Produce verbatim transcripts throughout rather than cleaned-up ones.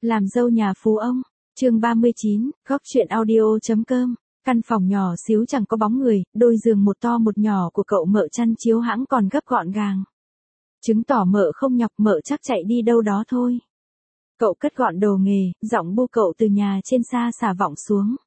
Làm dâu nhà phú ông, chương ba mươi chín, góc chuyện audio.com. Căn phòng nhỏ xíu chẳng có bóng người, đôi giường một to một nhỏ của cậu Mợ chăn chiếu hãng còn gấp gọn gàng. Chứng tỏ Mợ không nhọc, Mợ chắc chạy đi đâu đó thôi. Cậu cất gọn đồ nghề, giọng bu cậu từ nhà trên xa xả vọng xuống.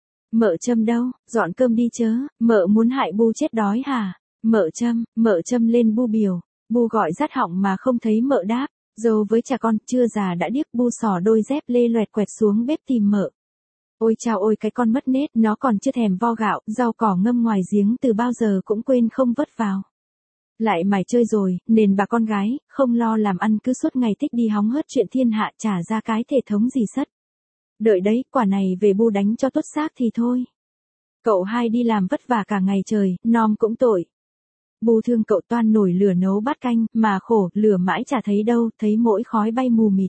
Mợ Trâm đâu, dọn cơm đi chớ, Mợ muốn hại bu chết đói hả? Mợ Trâm, Mợ Trâm lên bu biểu, bu gọi rát họng mà không thấy Mợ đáp. Dâu với cha con, chưa già đã điếc, bu xỏ đôi dép lê loẹt quẹt xuống bếp tìm Mợ. Ôi chao ôi cái con mất nết, nó còn chưa thèm vo gạo, rau cỏ ngâm ngoài giếng từ bao giờ cũng quên không vớt vào. Lại mải chơi rồi, nên bà con gái, không lo làm ăn cứ suốt ngày thích đi hóng hớt chuyện thiên hạ trả ra cái thể thống gì sất. Đợi đấy, quả này về bu đánh cho tốt xác thì thôi. Cậu hai đi làm vất vả cả ngày trời, nom cũng tội. Bu thương cậu toan nổi lửa nấu bát canh, mà khổ, lửa mãi chả thấy đâu, thấy mỗi khói bay mù mịt.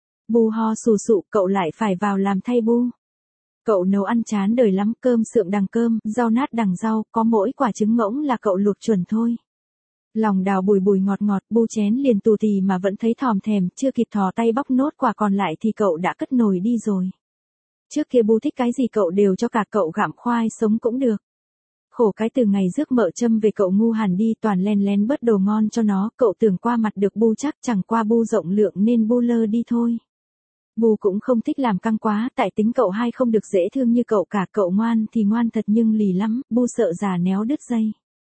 Bu ho sù sụ, cậu lại phải vào làm thay bu. Cậu nấu ăn chán đời lắm, cơm sượng đằng cơm, rau nát đằng rau, có mỗi quả trứng ngỗng là cậu luộc chuẩn thôi. Lòng đào bùi bùi ngọt ngọt, bu chén liền tù tì mà vẫn thấy thòm thèm, chưa kịp thò tay bóc nốt quả còn lại thì cậu đã cất nồi đi rồi. Trước kia bu thích cái gì cậu đều cho cả cậu gặm khoai sống cũng được. Khổ cái từ ngày rước Mợ Trâm về cậu ngu hẳn đi, toàn len lén bớt đồ ngon cho nó, cậu tưởng qua mặt được bu chắc chẳng qua bu rộng lượng nên bu lơ đi thôi. Bu cũng không thích làm căng quá, tại tính cậu hai không được dễ thương như cậu cả, cậu ngoan thì ngoan thật nhưng lì lắm, bu sợ già néo đứt dây.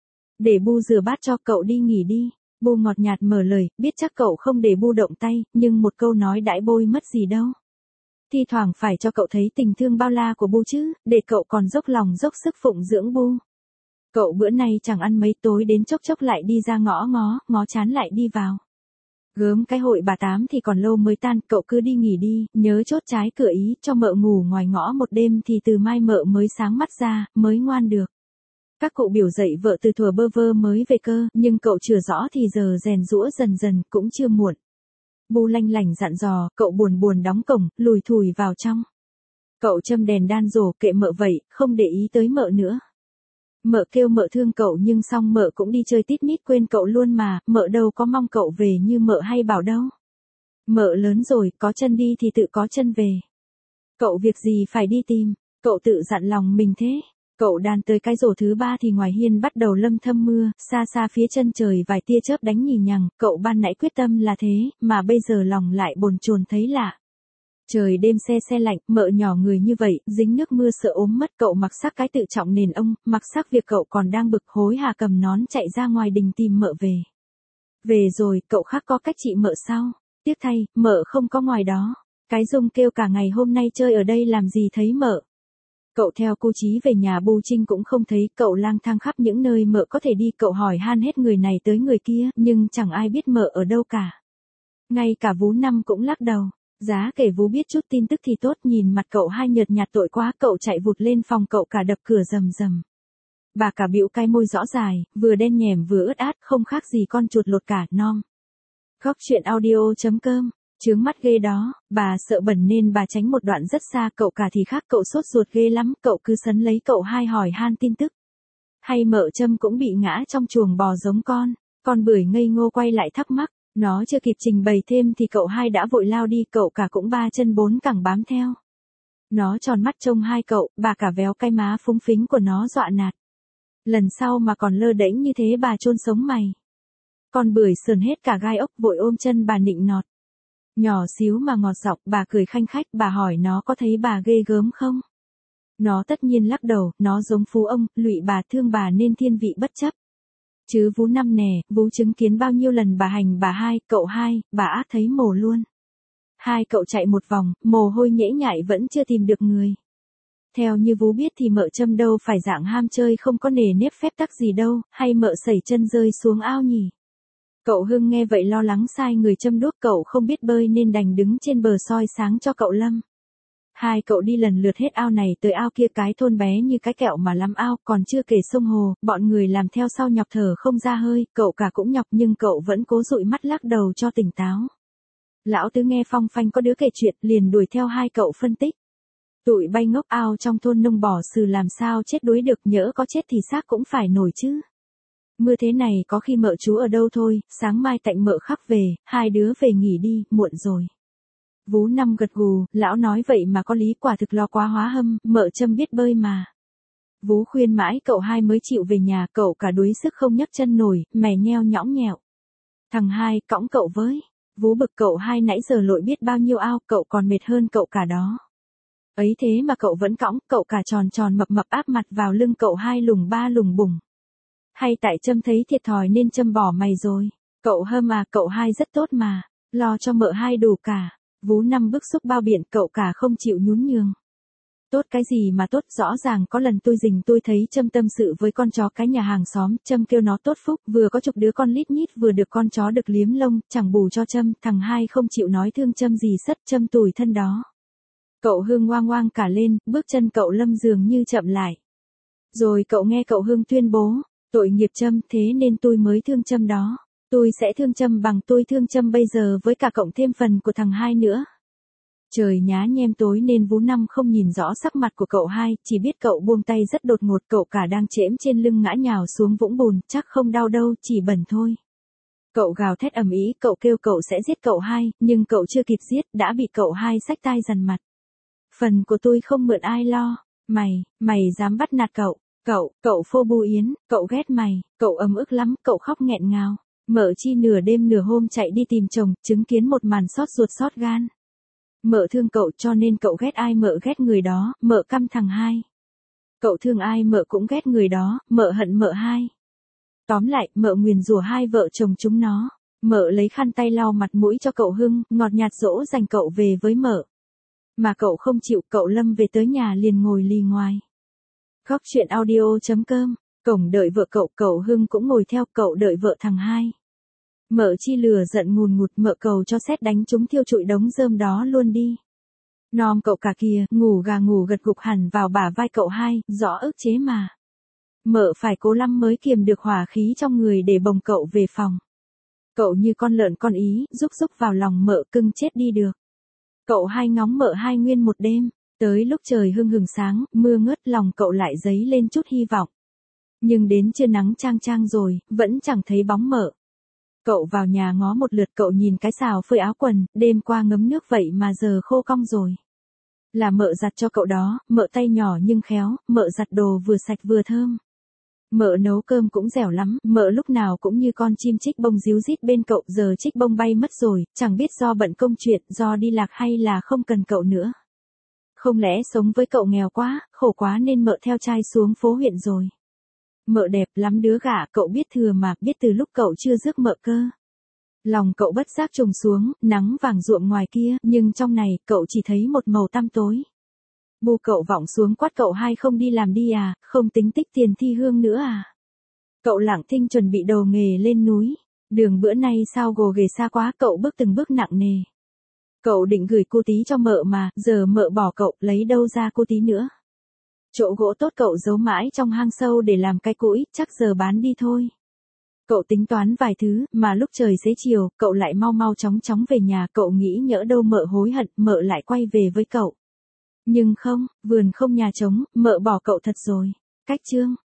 Để bu rửa bát cho cậu đi nghỉ đi, bu ngọt nhạt mở lời, biết chắc cậu không để bu động tay, nhưng một câu nói đãi bôi mất gì đâu. Thi thoảng phải cho cậu thấy tình thương bao la của bu chứ, để cậu còn dốc lòng dốc sức phụng dưỡng bu. Cậu bữa nay chẳng ăn mấy, tối đến chốc chốc lại đi ra ngõ ngó, ngó chán lại đi vào. Gớm cái hội bà Tám thì còn lâu mới tan, cậu cứ đi nghỉ đi, nhớ chốt trái cửa ý, cho Mợ ngủ ngoài ngõ một đêm thì từ mai Mợ mới sáng mắt ra, mới ngoan được. Các cụ biểu dậy vợ từ thuở bơ vơ mới về cơ, nhưng cậu chưa rõ thì giờ rèn rũa dần dần, cũng chưa muộn. Bu lanh lảnh dặn dò, cậu buồn buồn đóng cổng, lùi thủi vào trong. Cậu châm đèn đan rổ, kệ Mợ vậy, không để ý tới Mợ nữa. Mợ kêu Mợ thương cậu nhưng xong Mợ cũng đi chơi tít mít quên cậu luôn mà, Mợ đâu có mong cậu về như Mợ hay bảo đâu. Mợ lớn rồi, có chân đi thì tự có chân về. Cậu việc gì phải đi tìm, cậu tự dặn lòng mình thế. Cậu đan tới cái rổ thứ ba thì ngoài hiên bắt đầu lâm thâm mưa, xa xa phía chân trời vài tia chớp đánh nhì nhằng, cậu ban nãy quyết tâm là thế, mà bây giờ lòng lại bồn chồn thấy lạ. Trời đêm se se lạnh, Mợ nhỏ người như vậy, dính nước mưa sợ ốm mất, cậu mặc sắc cái tự trọng nền ông, mặc sắc việc cậu còn đang bực hối hả cầm nón chạy ra ngoài đình tìm Mợ về. Về rồi, cậu khác có cách chị Mợ sao? Tiếc thay, Mợ không có ngoài đó. Cái Dung kêu cả ngày hôm nay chơi ở đây làm gì thấy Mợ. Cậu theo cô Chí về nhà Bu Trinh cũng không thấy, cậu lang thang khắp những nơi Mợ có thể đi, cậu hỏi han hết người này tới người kia, nhưng chẳng ai biết Mợ ở đâu cả. Ngay cả Vú Năm cũng lắc đầu. Giá kể Vú biết chút tin tức thì tốt, nhìn mặt cậu hai nhợt nhạt tội quá, cậu chạy vụt lên phòng cậu cả đập cửa rầm rầm. Bà cả bĩu cái môi rõ dài, vừa đen nhẻm vừa ướt át, không khác gì con chuột lột cả, nom. Góc chuyện audio.com. Chướng mắt ghê đó, bà sợ bẩn nên bà tránh một đoạn rất xa, cậu cả thì khác, cậu sốt ruột ghê lắm, cậu cứ sấn lấy cậu hai hỏi han tin tức. Hay Mợ Trâm cũng bị ngã trong chuồng bò giống con, con bưởi ngây ngô quay lại thắc mắc, nó chưa kịp trình bày thêm thì cậu hai đã vội lao đi, cậu cả cũng ba chân bốn cẳng bám theo. Nó tròn mắt trông hai cậu, bà cả véo cái má phúng phính của nó dọa nạt. Lần sau mà còn lơ đễnh như thế bà chôn sống mày. Con bưởi sờn hết cả gai ốc vội ôm chân bà nịnh nọt. Nhỏ xíu mà ngọt giọng, bà cười khanh khách, bà hỏi nó có thấy bà ghê gớm không? Nó tất nhiên lắc đầu, nó giống phú ông, lụy bà thương bà nên thiên vị bất chấp. Chứ Vú Năm nè, Vú chứng kiến bao nhiêu lần bà hành bà hai, cậu hai, bà ác thấy mồ luôn. Hai cậu chạy một vòng, mồ hôi nhễ nhại vẫn chưa tìm được người. Theo như Vú biết thì Mợ Trâm đâu phải dạng ham chơi không có nề nếp phép tắc gì đâu, hay Mợ sẩy chân rơi xuống ao nhỉ? Cậu Hưng nghe vậy lo lắng sai người châm đuốc, cậu không biết bơi nên đành đứng trên bờ soi sáng cho cậu Lâm. Hai cậu đi lần lượt hết ao này tới ao kia, cái thôn bé như cái kẹo mà lắm ao, còn chưa kể sông hồ, bọn người làm theo sau nhọc thở không ra hơi, cậu cả cũng nhọc nhưng cậu vẫn cố dụi mắt lắc đầu cho tỉnh táo. Lão Tứ nghe phong phanh có đứa kể chuyện, liền đuổi theo hai cậu phân tích. Tụi bay ngốc, ao trong thôn nông bò sừ làm sao chết đuối được, nhỡ có chết thì xác cũng phải nổi chứ. Mưa thế này có khi Mợ chú ở đâu thôi, sáng mai tạnh Mợ khắc về, hai đứa về nghỉ đi, muộn rồi. Vú Năm gật gù, lão nói vậy mà có lý, quả thực lo quá hóa hâm, mợ Trâm biết bơi mà. Vú khuyên mãi cậu hai mới chịu về nhà, cậu cả đuối sức không nhấc chân nổi, mè nheo nhõng nhẽo. Thằng hai, cõng cậu với. Vú bực cậu hai nãy giờ lội biết bao nhiêu ao, cậu còn mệt hơn cậu cả đó. Ấy thế mà cậu vẫn cõng, cậu cả tròn tròn mập mập áp mặt vào lưng cậu hai lùng ba lùng bùng. Hay tại Trâm thấy thiệt thòi nên Trâm bỏ mày rồi. Cậu hâm à, cậu hai rất tốt mà, lo cho mợ hai đủ cả. Vú Năm bức xúc bao biện, cậu cả không chịu nhún nhường. Tốt cái gì mà tốt, rõ ràng có lần tôi rình tôi thấy Trâm tâm sự với con chó cái nhà hàng xóm, Trâm kêu nó tốt phúc, vừa có chục đứa con lít nhít vừa được con chó được liếm lông, chẳng bù cho Trâm, thằng hai không chịu nói thương Trâm gì sất, Trâm tủi thân đó. Cậu Hương oang oang cả lên, bước chân cậu Lâm dường như chậm lại. Rồi cậu nghe cậu Hương tuyên bố, tội nghiệp Trâm, thế nên tôi mới thương Trâm đó. Tôi sẽ thương Trâm bằng tôi thương Trâm bây giờ với cả cộng thêm phần của thằng hai nữa. Trời nhá nhem tối nên Vú Năm không nhìn rõ sắc mặt của cậu hai, chỉ biết cậu buông tay rất đột ngột, cậu cả đang chễm trên lưng ngã nhào xuống vũng bùn, chắc không đau đâu, chỉ bẩn thôi. Cậu gào thét ầm ĩ, cậu kêu cậu sẽ giết cậu hai, nhưng cậu chưa kịp giết, đã bị cậu hai xách tai dằn mặt. Phần của tôi không mượn ai lo, mày, mày dám bắt nạt cậu, cậu, cậu phô bu yến, cậu ghét mày, cậu ấm ức lắm, cậu khóc nghẹn ngào. Mợ Chi nửa đêm nửa hôm chạy đi tìm chồng, chứng kiến một màn xót ruột xót gan. Mợ thương cậu cho nên cậu ghét ai mợ ghét người đó, mợ căm thằng hai. Cậu thương ai mợ cũng ghét người đó, mợ hận mợ hai. Tóm lại, mợ nguyền rủa hai vợ chồng chúng nó. Mợ lấy khăn tay lau mặt mũi cho cậu Hưng, ngọt nhạt dỗ dành cậu về với mợ. Mà cậu không chịu, cậu Lâm về tới nhà liền ngồi lì ngoài. Góc chuyện audio chấm com, cổng đợi vợ cậu, cậu Hưng cũng ngồi theo, cậu đợi vợ thằng hai. Mợ Chi lừa giận ngùn ngụt, mợ cầu cho sét đánh chúng thiêu trụi đống rơm đó luôn đi. Nom cậu cả kìa, ngủ gà ngủ gật gục hẳn vào bả vai cậu hai, rõ ức chế mà. Mợ phải cố lắm mới kiềm được hỏa khí trong người để bồng cậu về phòng. Cậu như con lợn con ý, rúc rúc vào lòng mợ cưng chết đi được. Cậu hai ngóng mợ hai nguyên một đêm, tới lúc trời hưng hừng sáng, mưa ngớt, lòng cậu lại dấy lên chút hy vọng. Nhưng đến trưa nắng chang chang rồi, vẫn chẳng thấy bóng mợ. Cậu vào nhà ngó một lượt, cậu nhìn cái xào phơi áo quần, đêm qua ngấm nước vậy mà giờ khô cong rồi. Là mợ giặt cho cậu đó, mợ tay nhỏ nhưng khéo, mợ giặt đồ vừa sạch vừa thơm. Mợ nấu cơm cũng dẻo lắm, mợ lúc nào cũng như con chim trích bông ríu rít bên cậu, giờ trích bông bay mất rồi, chẳng biết do bận công chuyện, do đi lạc hay là không cần cậu nữa. Không lẽ sống với cậu nghèo quá, khổ quá nên mợ theo trai xuống phố huyện rồi. Mợ đẹp lắm đứa gả, cậu biết thừa mà, biết từ lúc cậu chưa rước mợ cơ. Lòng cậu bất giác trùng xuống, nắng vàng ruộm ngoài kia, nhưng trong này, cậu chỉ thấy một màu tăm tối. Bu cậu vọng xuống quát cậu hai không đi làm đi à, không tính tích tiền thi hương nữa à. Cậu lặng thinh chuẩn bị đầu nghề lên núi. Đường bữa nay sao gồ ghề xa quá, cậu bước từng bước nặng nề. Cậu định gửi cô tí cho mợ mà, giờ mợ bỏ cậu, lấy đâu ra cô tí nữa. Chỗ gỗ tốt cậu giấu mãi trong hang sâu để làm cái củi, chắc giờ bán đi thôi. Cậu tính toán vài thứ, mà lúc trời xế chiều, cậu lại mau mau chóng chóng về nhà, cậu nghĩ nhỡ đâu mợ hối hận, mợ lại quay về với cậu. Nhưng không, vườn không nhà trống, mợ bỏ cậu thật rồi. Cách chương